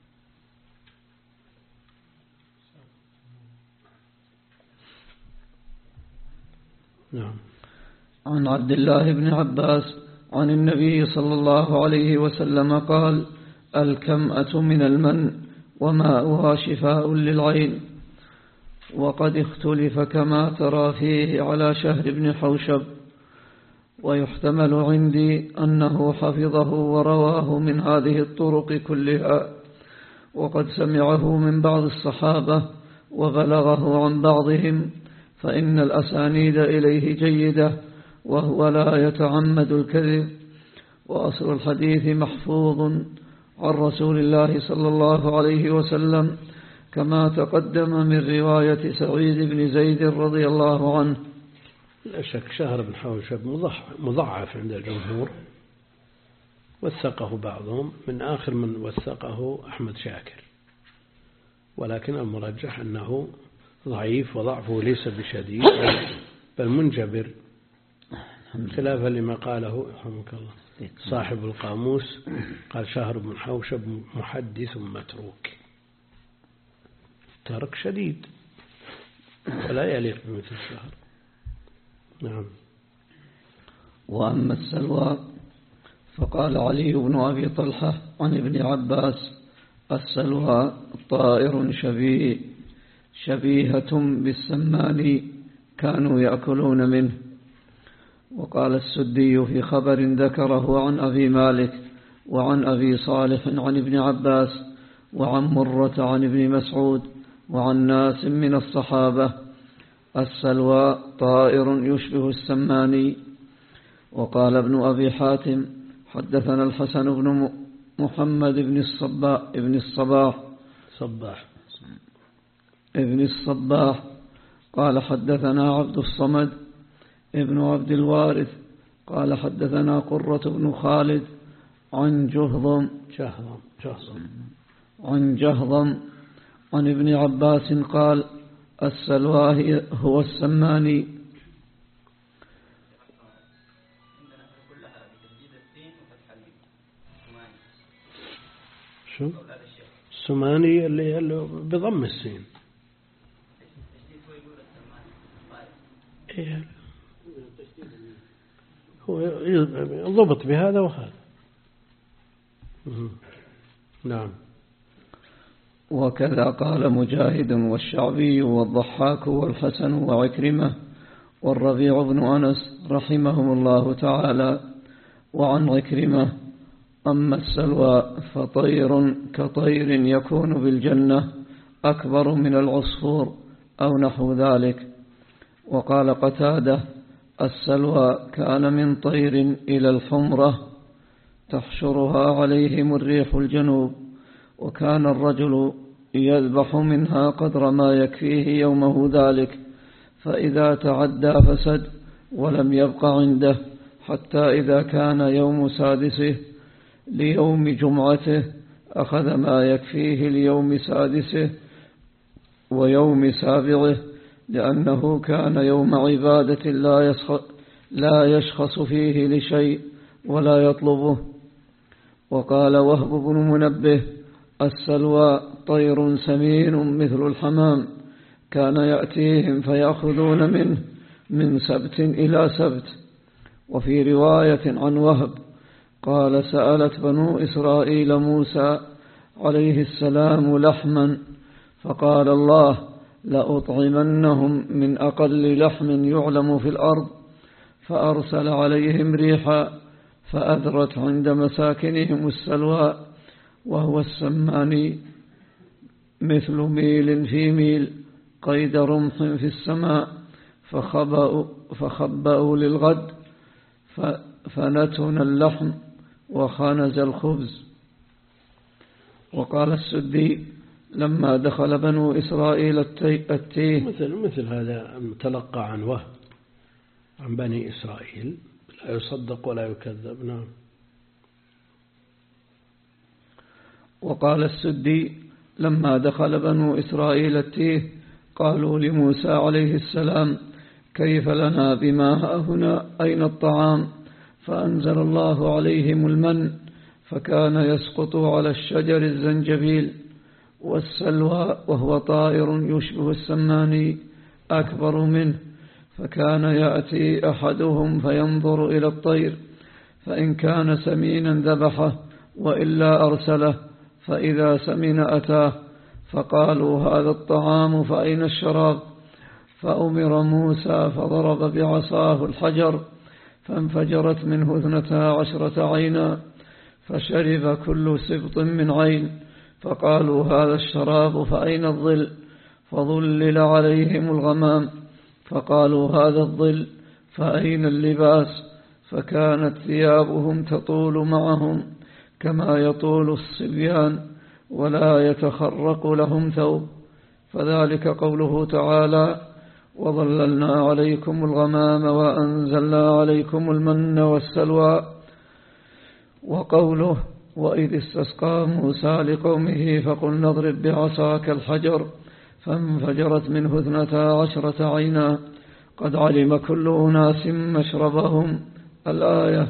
نعم. عن عبد الله بن عباس عن النبي صلى الله عليه وسلم قال: الكمأة من المن وماؤها شفاء للعين. وقد اختلف كما ترى فيه على شهر بن حوشب، ويحتمل عندي أنه حفظه ورواه من هذه الطرق كلها، وقد سمعه من بعض الصحابة وبلغه عن بعضهم، فإن الأسانيد إليه جيدة وهو لا يتعمد الكذب. وأصل الحديث محفوظ عن رسول الله صلى الله عليه وسلم كما تقدم من رواية سعيد بن زيد رضي الله عنه. لا شك شهر بن حوشب مضعف عند الجمهور، وثقه بعضهم، من آخر من وثقه أحمد شاكر، ولكن المرجح أنه ضعيف وضعفه ليس بشديد بل منجبر، خلافا لما قاله رحمك الله صاحب القاموس، قال شهر بن حوشب محدث متروك، ترك شديد ولا يليق بمثل الشهر. نعم. وأما السلوى فقال علي بن أبي طلحة عن ابن عباس: السلوى طائر شبيه شبيهة بالسمان كانوا يأكلون منه. وقال السدي في خبر ذكره عن أبي مالك وعن أبي صالح عن ابن عباس وعن مرة عن ابن مسعود وعن ناس من الصحابة: السلوى طائر يشبه السماني. وقال ابن أبي حاتم: حدثنا الحسن بن محمد بن الصباح ابن الصباح صباح ابن الصباح قال حدثنا عبد الصمد ابن عبد الوارث قال حدثنا قرة بن خالد عن جهضم جهضم جهضم عن جهضم عن ابن عباس قال: السلوى هو السماني. شو السماني اللي بضم السين؟ إيه هو ضبط بهذا وهذا. نعم. وكذا قال مجاهد والشعبي والضحاك والحسن وعكرمة والربيع بن أنس رحمهم الله تعالى. وعن عكرمة: أما السلوى فطير كطير يكون بالجنة أكبر من العصفور أو نحو ذلك. وقال قتادة: السلوى كان من طير إلى الحمرة تحشرها عليهم الريح الجنوب، وكان الرجل يذبح منها قدر ما يكفيه يومه ذلك، فإذا تعدى فسد ولم يبق عنده، حتى إذا كان يوم سادسه ليوم جمعته أخذ ما يكفيه ليوم سادسه ويوم سابعه، لأنه كان يوم عبادة لا يشخص فيه لشيء ولا يطلبه. وقال وهب بن منبه: السلوى طير سمين مثل الحمام، كان يأتيهم فيأخذون منه من سبت إلى سبت. وفي رواية عن وهب قال: سألت بنو إسرائيل موسى عليه السلام لحما، فقال الله: لأطعمنهم من أقل لحم يعلم في الأرض، فأرسل عليهم ريحا فأذرت عند مساكنهم السلوى، وهو السماني، مثل ميل في ميل قيد رمح في السماء، فخبأوا, فخبأوا للغد فنتن اللحم وخانز الخبز. وقال السدي: لما دخل بنو إسرائيل التيه مثل, مثل هذا المتلقى عن وهب عن بني إسرائيل لا يصدق ولا يكذب. نعم. وقال السدي: لما دخل بنو إسرائيل التيه قالوا لموسى عليه السلام: كيف لنا بما هاهنا أين الطعام؟ فأنزل الله عليهم المن، فكان يسقط على الشجر الزنجبيل. والسلوى وهو طائر يشبه السماني أكبر منه، فكان يأتي أحدهم فينظر إلى الطير، فإن كان سمينا ذبحه وإلا أرسله، فإذا سمن أتاه فقالوا هذا الطعام فأين الشراب؟ فأمر موسى فضرب بعصاه الحجر فانفجرت منه اثنتا عشرة عينا فشرب كل سبط من عين. فقالوا هذا الشراب فأين الظل؟ فظلل عليهم الغمام. فقالوا هذا الظل فأين اللباس؟ فكانت ثيابهم تطول معهم كما يطول الصبيان ولا يتخرق لهم ثوب. فذلك قوله تعالى وظللنا عليكم الغمام وأنزلنا عليكم المن والسلوى. وقوله وإذ استسقى موسى لقومه فقلنا اضرب بعصاك الحجر فانفجرت منه اثنتا عشرة عينا قد علم كل أناس مشربهم الآية.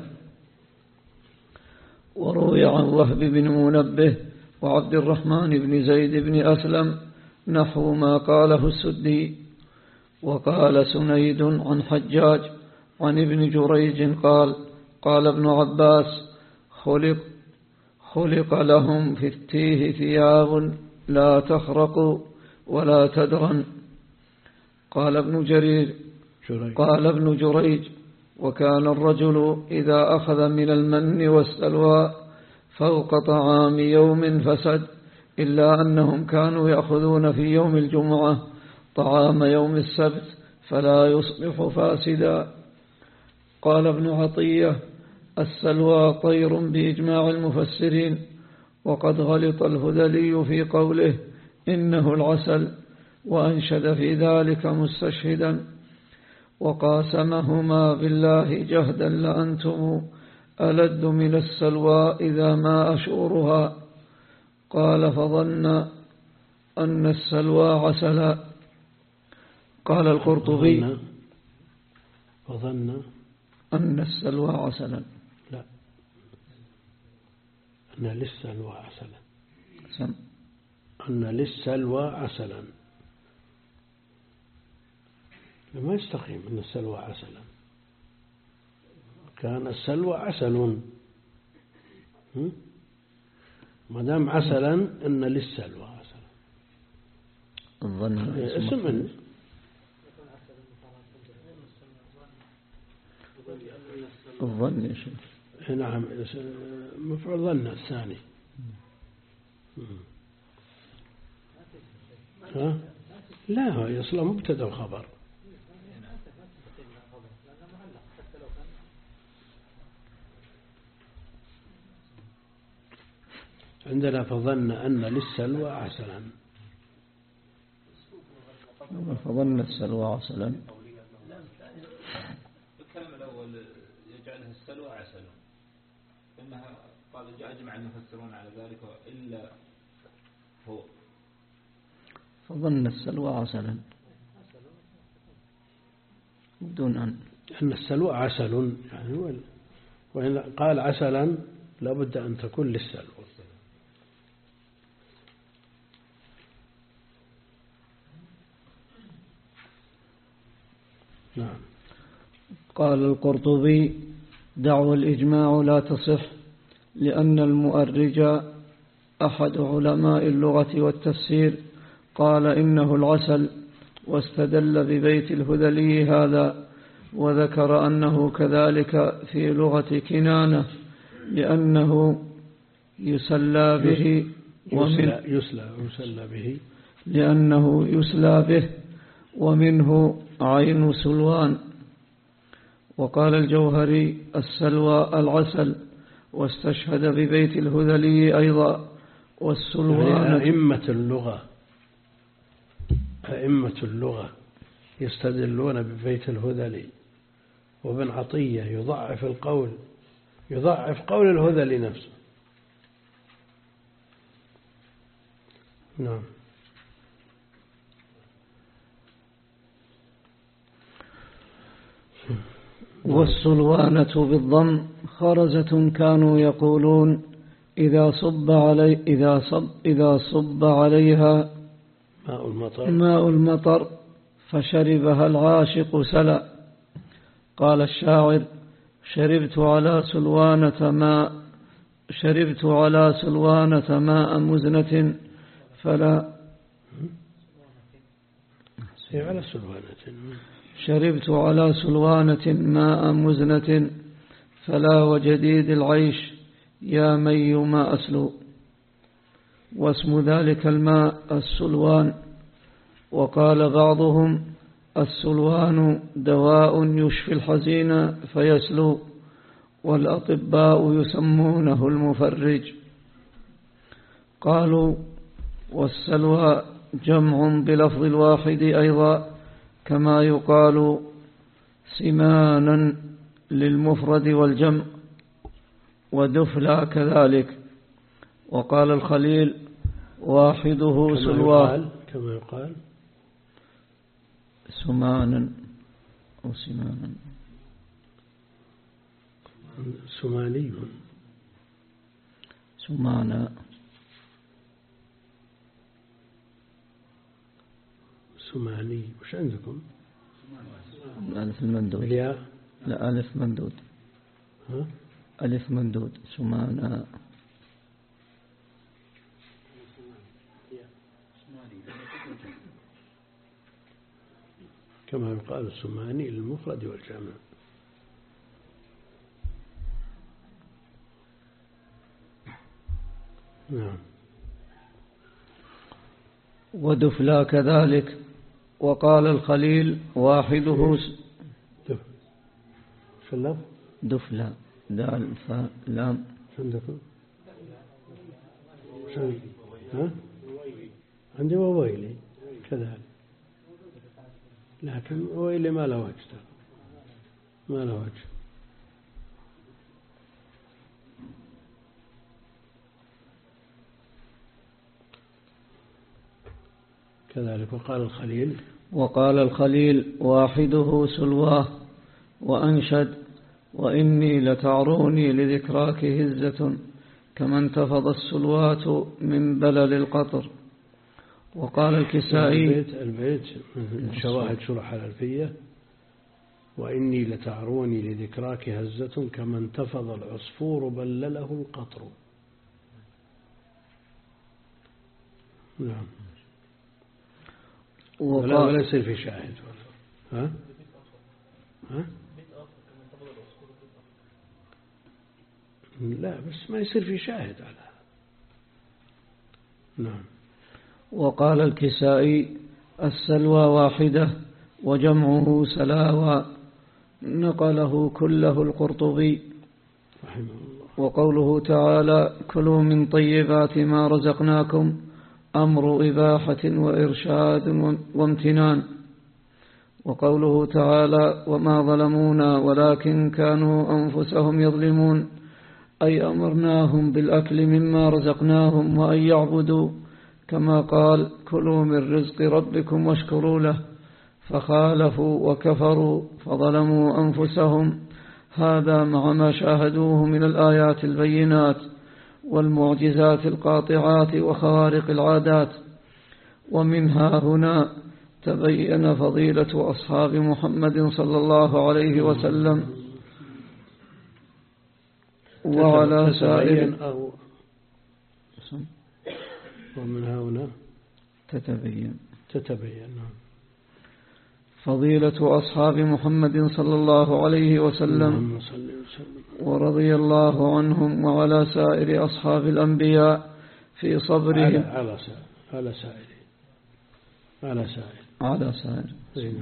وروي عن وهب بن منبه وعبد الرحمن بن زيد بن أسلم نحو ما قاله السدي. وقال سنيد عن حجاج عن ابن جريج قال قال ابن عباس خلق, خلق لهم في التيه ثياب لا تخرق ولا تدرن. قال ابن جرير قال ابن جريج وكان الرجل إذا أخذ من المن والسلوى فوق طعام يوم فسد إلا أنهم كانوا يأخذون في يوم الجمعة طعام يوم السبت فلا يصبح فاسدا. قال ابن عطية السلوى طير بإجماع المفسرين. وقد غلط الهذلي في قوله إنه العسل وأنشد في ذلك مستشهدا وقاسمهما بالله جهدا لأنتم ألد من السلوى إذا ما أشورها. قال فظن أن السلوى عسلا. قال القرطبي فظن أن السلوى عسلا لا أن للسلوى عسلا سم أن للسلوى عسلا ما يستقيم أن السلوى عسلا. كان السلوى عسل ما دام عسلا أن للسلوى عسلا الظن اسم الظن يا شيخ. نعم مفعول ظن الثاني. ها؟ لا هو يصل مبتدا وخبر. عندنا فظن أن للسلوى عسلا فظن السلوى عسلا. الكلام الأول يجعلها السلوى عسلا إنها قال أجمع المفسرون على ذلك إلا هو. فظن السلوى عسلا بدون أن أن السلوى عسل يعني وإن قال عسلا لابد أن تكون للسلوى. نعم. قال القرطبي دعوى الإجماع لا تصح لأن المؤرج أحد علماء اللغة والتفسير قال إنه العسل واستدل ببيت الهذلي هذا وذكر أنه كذلك في لغة كنانة لأنه يسلى به ومن يسلى يسلى به لأنه يسلى به ومنه عين سلوان. وقال الجوهري السلوى العسل واستشهد ببيت الهذلي أيضا والسلوان. يعني أئمة اللغة أئمة اللغة يستدلون ببيت الهذلي وابن عطية يضعف القول يضعف قول الهذلي نفسه. نعم. والسلوانة بالضم خرزة كانوا يقولون إذا صب علي إذا صب إذا صب عليها ماء المطر ماء المطر فشربها العاشق سلا. قال الشاعر شربت على سلوانة ماء شربت على سلوانة ماء مزنة فلا على سلوانة. شربت على سلوانة ماء مزنة فلا وجديد العيش يا مي ما أسلو. واسم ذلك الماء السلوان. وقال بعضهم السلوان دواء يشفي الحزين فيسلو، والأطباء يسمونه المفرج. قالوا والسلوى جمع بلفظ الواحد أيضا، كما يقال سمانا للمفرد والجمع، ودفلا كذلك. وقال الخليل واحده سلوى كما يقال سمانا أو سمانا سماني سمانا سماني. وش عندكم؟ الألف المندود. الياء لا ألف مندود. ها؟ ألف مندود سمانا. كما يقال السماني للمفرد والجمع. نعم. ودفلا كذلك. وقال الخليل واحده دف شو اللفظ؟ دفلا دال فاء لام. شو عندكم؟ شو ها؟ عندي وويلي كذلك، لكن ويلي ما له وجه، ما له وجه. كذلك. وقال الخليل وقال الخليل واحده سلواه. وأنشد وإني لتعروني لذكراك هزة كما انتفض السلوات من بلل القطر. وقال الكسائي البيت, البيت من شواهد شرح الألفية وإني لتعروني لذكراك هزة كما انتفض العصفور بلله القطر. نعم. ولا ولا يصير في شاهد. ها ها لا بس ما يصير في شاهد على. نعم. وقال الكسائي السلوى واحدة وجمعه سلاوى، نقله كله القرطبي رحمه الله. وقوله تعالى كلوا من طيبات ما رزقناكم أمر إباحة وإرشاد وامتنان. وقوله تعالى وما ظلمونا ولكن كانوا أنفسهم يظلمون، أي أمرناهم بالأكل مما رزقناهم وأن يعبدوا، كما قال كلوا من رزق ربكم واشكروا له، فخالفوا وكفروا فظلموا أنفسهم. هذا مع ما شاهدوه من الآيات البينات والمعجزات القاطعات وخوارق العادات. ومنها هنا تبين فضيلة أصحاب محمد صلى الله عليه وسلم وعلى سائر. أو ومنها هنا تتبين تتبين فضيلة أصحاب محمد صلى الله عليه وسلم ورضي الله عنهم وعلى سائر أصحاب الأنبياء في صبرهم على سائر على سائر على سائر على سائر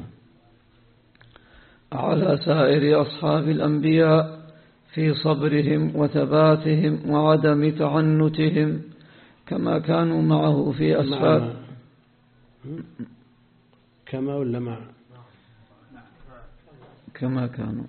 على سائر أصحاب الأنبياء في صبرهم وثباتهم وعدم تعنتهم، كما كانوا معه في أسفار. كما ولا مع؟ كما كانوا.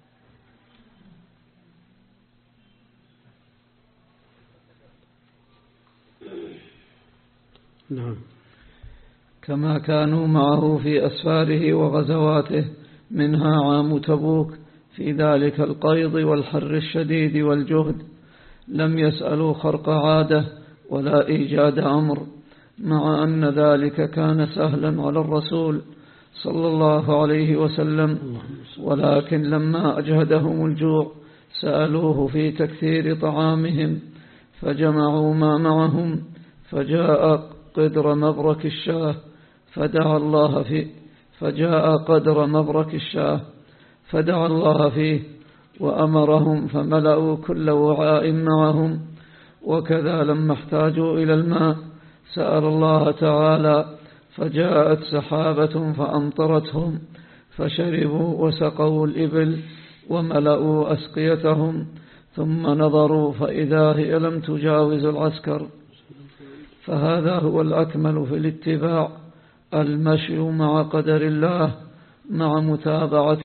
نعم. كما كانوا معه في أسفاره وغزواته، منها عام تبوك في ذلك القيض والحر الشديد والجهد، لم يسألوا خرق عادة ولا إيجاد أمر، مع أن ذلك كان سهلا على الرسول صلى الله عليه وسلم، ولكن لما أجهدهم الجوع سألوه في تكثير طعامهم فجمعوا ما معهم، فجاء قدر مبرك الشاه فدعا الله في فجاء قدر مبرك الشاه فدعا الله فيه وأمرهم فملأوا كل وعاء معهم. وكذا لما احتاجوا إلى الماء سأل الله تعالى فجاءت سحابة فأمطرتهم فشربوا وسقوا الإبل وملأوا أسقيتهم، ثم نظروا فإذا هي لم تجاوز العسكر. فهذا هو الأكمل في الاتباع، المشي مع قدر الله مع متابعة